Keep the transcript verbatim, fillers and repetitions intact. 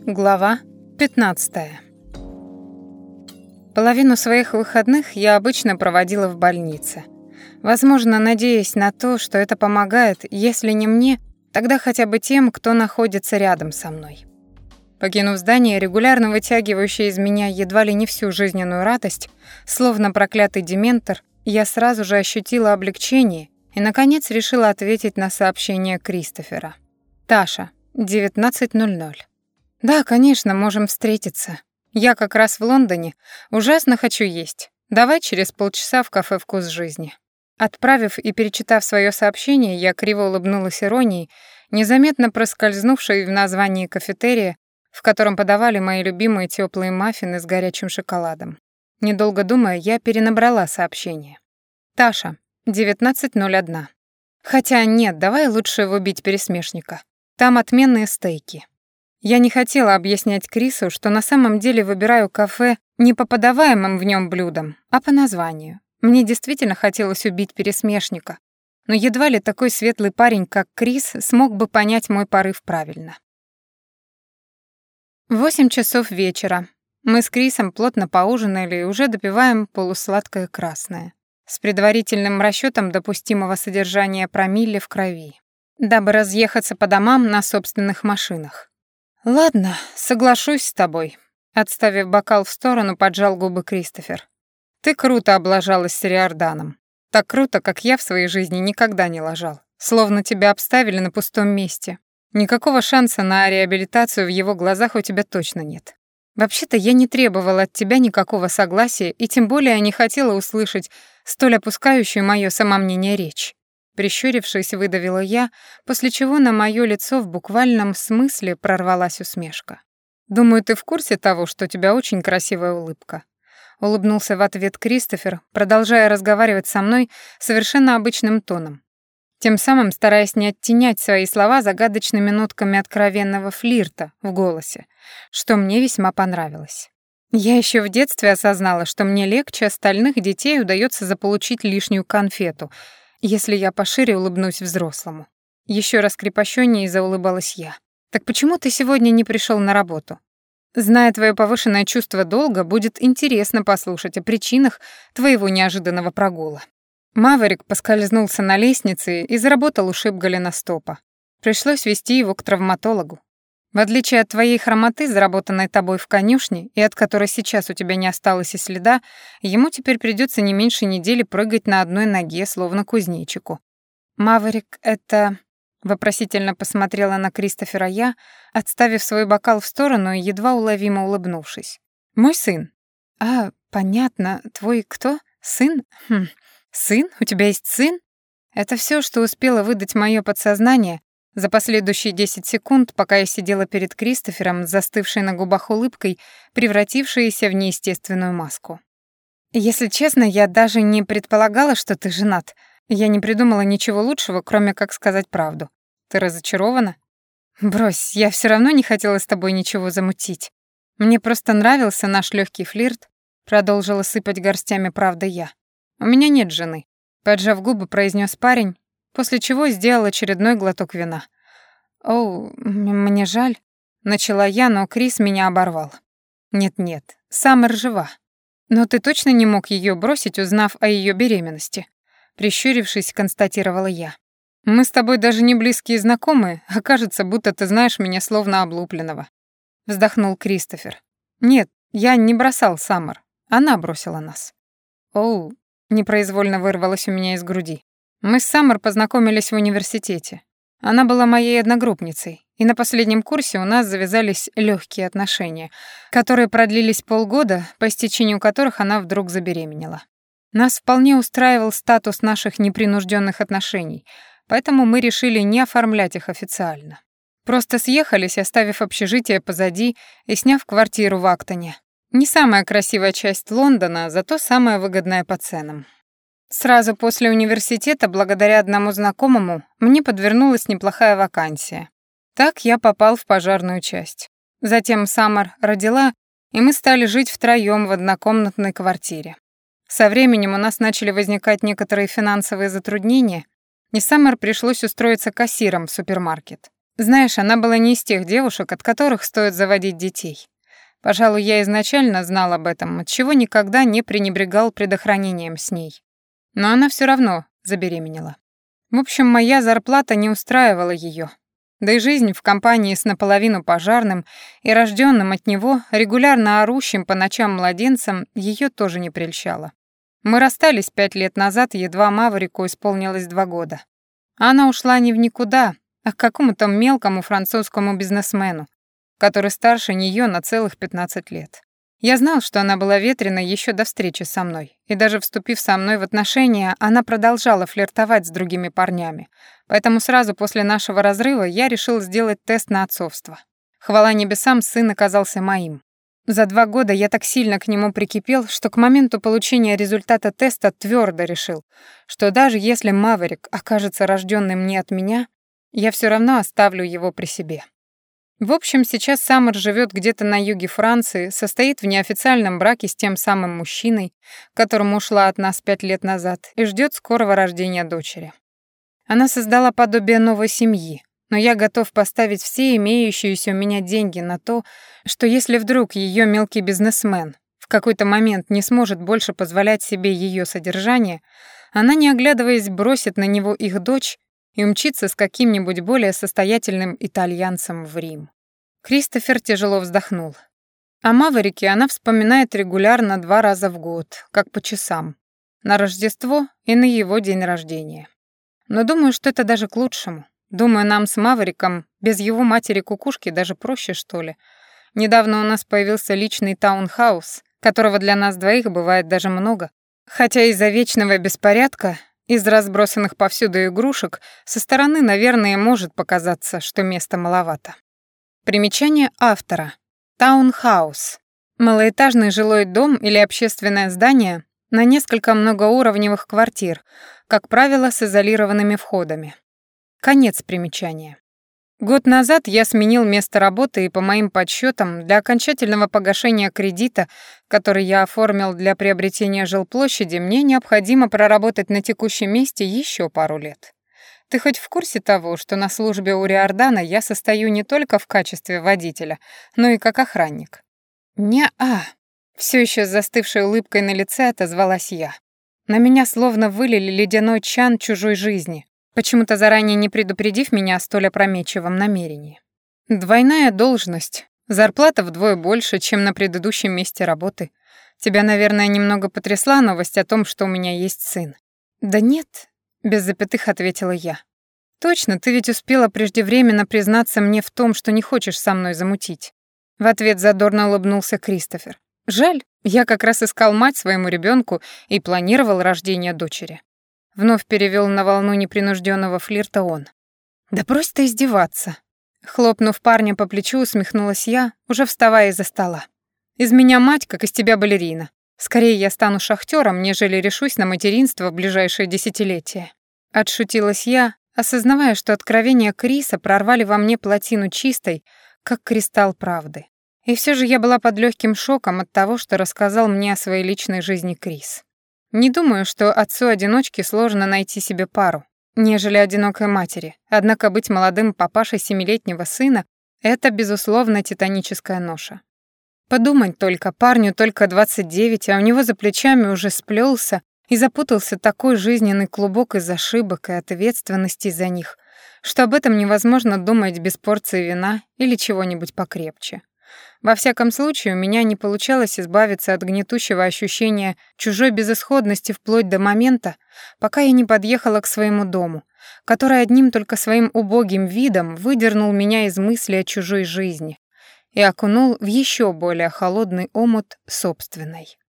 Глава пятнадцатая. Половину своих выходных я обычно проводила в больнице. Возможно, надеясь на то, что это помогает, если не мне, тогда хотя бы тем, кто находится рядом со мной. Покинув здание, регулярно вытягивающее из меня едва ли не всю жизненную радость, словно проклятый дементор, я сразу же ощутила облегчение и, наконец, решила ответить на сообщение Кристофера. «Таша, девятнадцать ноль ноль. Да, конечно, можем встретиться. Я как раз в Лондоне, ужасно хочу есть. Давай через полчаса в кафе «Вкус жизни». Отправив и перечитав свое сообщение, я криво улыбнулась иронией, незаметно проскользнувшей в названии кафетерия, в котором подавали мои любимые теплые маффины с горячим шоколадом. Недолго думая, я перенабрала сообщение. «Таша, девятнадцать ноль один. Хотя нет, давай лучше выбить пересмешника. Там отменные стейки». Я не хотела объяснять Крису, что на самом деле выбираю кафе не по подаваемым в нем блюдам, а по названию. Мне действительно хотелось убить пересмешника, но едва ли такой светлый парень, как Крис, смог бы понять мой порыв правильно. Восемь часов вечера. Мы с Крисом плотно поужинали и уже допиваем полусладкое красное, с предварительным расчетом допустимого содержания промилле в крови, дабы разъехаться по домам на собственных машинах. «Ладно, соглашусь с тобой», — отставив бокал в сторону, поджал губы Кристофер. «Ты круто облажалась с Риорданом. Так круто, как я в своей жизни никогда не лажал. Словно тебя обставили на пустом месте. Никакого шанса на реабилитацию в его глазах у тебя точно нет. Вообще-то я не требовала от тебя никакого согласия и тем более не хотела услышать столь опускающую моё самомнение речь». Прищурившись, выдавила я, после чего на моё лицо в буквальном смысле прорвалась усмешка. «Думаю, ты в курсе того, что у тебя очень красивая улыбка?» Улыбнулся в ответ Кристофер, продолжая разговаривать со мной совершенно обычным тоном, тем самым стараясь не оттенять свои слова загадочными нотками откровенного флирта в голосе, что мне весьма понравилось. Я ещё в детстве осознала, что мне легче остальных детей удаётся заполучить лишнюю конфету, если я пошире улыбнусь взрослому. Еще раз крепощённее заулыбалась я. «Так почему ты сегодня не пришел на работу? Зная твое повышенное чувство долга, будет интересно послушать о причинах твоего неожиданного прогула». Маверик поскользнулся на лестнице и заработал ушиб голеностопа. Пришлось везти его к травматологу. В отличие от твоей хромоты, заработанной тобой в конюшне, и от которой сейчас у тебя не осталось и следа, ему теперь придется не меньше недели прыгать на одной ноге, словно кузнечику. «Маверик, это...» — вопросительно посмотрела на Кристофера я, отставив свой бокал в сторону и едва уловимо улыбнувшись. «Мой сын». «А, понятно. Твой кто? Сын? Хм. Сын? У тебя есть сын?» Это все, что успело выдать мое подсознание за последующие десять секунд, пока я сидела перед Кристофером, застывшей на губах улыбкой, превратившейся в неестественную маску. «Если честно, я даже не предполагала, что ты женат. Я не придумала ничего лучшего, кроме как сказать правду. Ты разочарована?» «Брось, я все равно не хотела с тобой ничего замутить. Мне просто нравился наш легкий флирт», — продолжила сыпать горстями правды я. «У меня нет жены», — поджав губы, произнес парень, после чего сделал очередной глоток вина. «Оу, мне жаль», — начала я, но Крис меня оборвал. «Нет-нет, Саммер жива. Но ты точно не мог ее бросить, узнав о ее беременности?» Прищурившись, констатировала я. «Мы с тобой даже не близкие знакомые, а кажется, будто ты знаешь меня словно облупленного», — вздохнул Кристофер. «Нет, я не бросал Саммер, она бросила нас». «Оу», — непроизвольно вырвалось у меня из груди. Мы с Саммер познакомились в университете. Она была моей одногруппницей, и на последнем курсе у нас завязались легкие отношения, которые продлились полгода, по истечению которых она вдруг забеременела. Нас вполне устраивал статус наших непринужденных отношений, поэтому мы решили не оформлять их официально. Просто съехались, оставив общежитие позади и сняв квартиру в Актоне. Не самая красивая часть Лондона, зато самая выгодная по ценам. Сразу после университета, благодаря одному знакомому, мне подвернулась неплохая вакансия. Так я попал в пожарную часть. Затем Саммер родила, и мы стали жить втроём в однокомнатной квартире. Со временем у нас начали возникать некоторые финансовые затруднения, и Саммер пришлось устроиться кассиром в супермаркет. Знаешь, она была не из тех девушек, от которых стоит заводить детей. Пожалуй, я изначально знал об этом, отчего никогда не пренебрегал предохранением с ней. Но она все равно забеременела. В общем, моя зарплата не устраивала ее. Да и жизнь в компании с наполовину пожарным и рожденным от него, регулярно орущим по ночам младенцем, ее тоже не прельщала. Мы расстались пять лет назад, едва Маврику исполнилось два года. Она ушла не в никуда, а к какому-то мелкому французскому бизнесмену, который старше нее на целых пятнадцать лет. Я знал, что она была ветреной еще до встречи со мной, и даже вступив со мной в отношения, она продолжала флиртовать с другими парнями, поэтому сразу после нашего разрыва я решил сделать тест на отцовство. Хвала небесам, сын оказался моим. За два года я так сильно к нему прикипел, что к моменту получения результата теста твердо решил, что даже если Маверик окажется рожденным не от меня, я все равно оставлю его при себе. В общем, сейчас Саммер живет где-то на юге Франции, состоит в неофициальном браке с тем самым мужчиной, которому ушла от нас пять лет назад, и ждет скорого рождения дочери. Она создала подобие новой семьи, но я готов поставить все имеющиеся у меня деньги на то, что если вдруг ее мелкий бизнесмен в какой-то момент не сможет больше позволять себе ее содержание, она, не оглядываясь, бросит на него их дочь и умчится с каким-нибудь более состоятельным итальянцем в Рим. Кристофер тяжело вздохнул. О Маверике она вспоминает регулярно два раза в год, как по часам, на Рождество и на его день рождения. Но думаю, что это даже к лучшему. Думаю, нам с Мавериком без его матери-кукушки даже проще, что ли. Недавно у нас появился личный таунхаус, которого для нас двоих бывает даже много, хотя из-за вечного беспорядка, из разбросанных повсюду игрушек, со стороны, наверное, может показаться, что места маловато. Примечание автора. Таунхаус. Малоэтажный жилой дом или общественное здание на несколько многоуровневых квартир, как правило, с изолированными входами. Конец примечания. Год назад я сменил место работы, и по моим подсчетам, для окончательного погашения кредита, который я оформил для приобретения жилплощади, мне необходимо проработать на текущем месте еще пару лет. Ты хоть в курсе того, что на службе у Риордана я состою не только в качестве водителя, но и как охранник? Не-а. Все еще с застывшей улыбкой на лице отозвалась я. На меня словно вылили ледяной чан чужой жизни, почему-то заранее не предупредив меня о столь опрометчивом намерении. Двойная должность, зарплата вдвое больше, чем на предыдущем месте работы. Тебя, наверное, немного потрясла новость о том, что у меня есть сын. Да нет, без запятых ответила я. Точно, ты ведь успела преждевременно признаться мне в том, что не хочешь со мной замутить. В ответ задорно улыбнулся Кристофер. Жаль, я как раз искал мать своему ребенку и планировал рождение дочери. Вновь перевел на волну непринужденного флирта он. «Да брось ты издеваться!» Хлопнув парня по плечу, усмехнулась я, уже вставая из-за стола. «Из меня мать, как из тебя балерина. Скорее я стану шахтером, нежели решусь на материнство в ближайшее десятилетие». Отшутилась я, осознавая, что откровения Криса прорвали во мне плотину чистой, как кристалл правды. И все же я была под легким шоком от того, что рассказал мне о своей личной жизни Крис. Не думаю, что отцу-одиночке сложно найти себе пару, нежели одинокой матери, однако быть молодым папашей семилетнего сына — это, безусловно, титаническая ноша. Подумать только, парню только двадцать девять, а у него за плечами уже сплелся и запутался такой жизненный клубок из ошибок и ответственности за них, что об этом невозможно думать без порции вина или чего-нибудь покрепче. Во всяком случае, у меня не получалось избавиться от гнетущего ощущения чужой безысходности вплоть до момента, пока я не подъехала к своему дому, который одним только своим убогим видом выдернул меня из мысли о чужой жизни и окунул в еще более холодный омут собственной.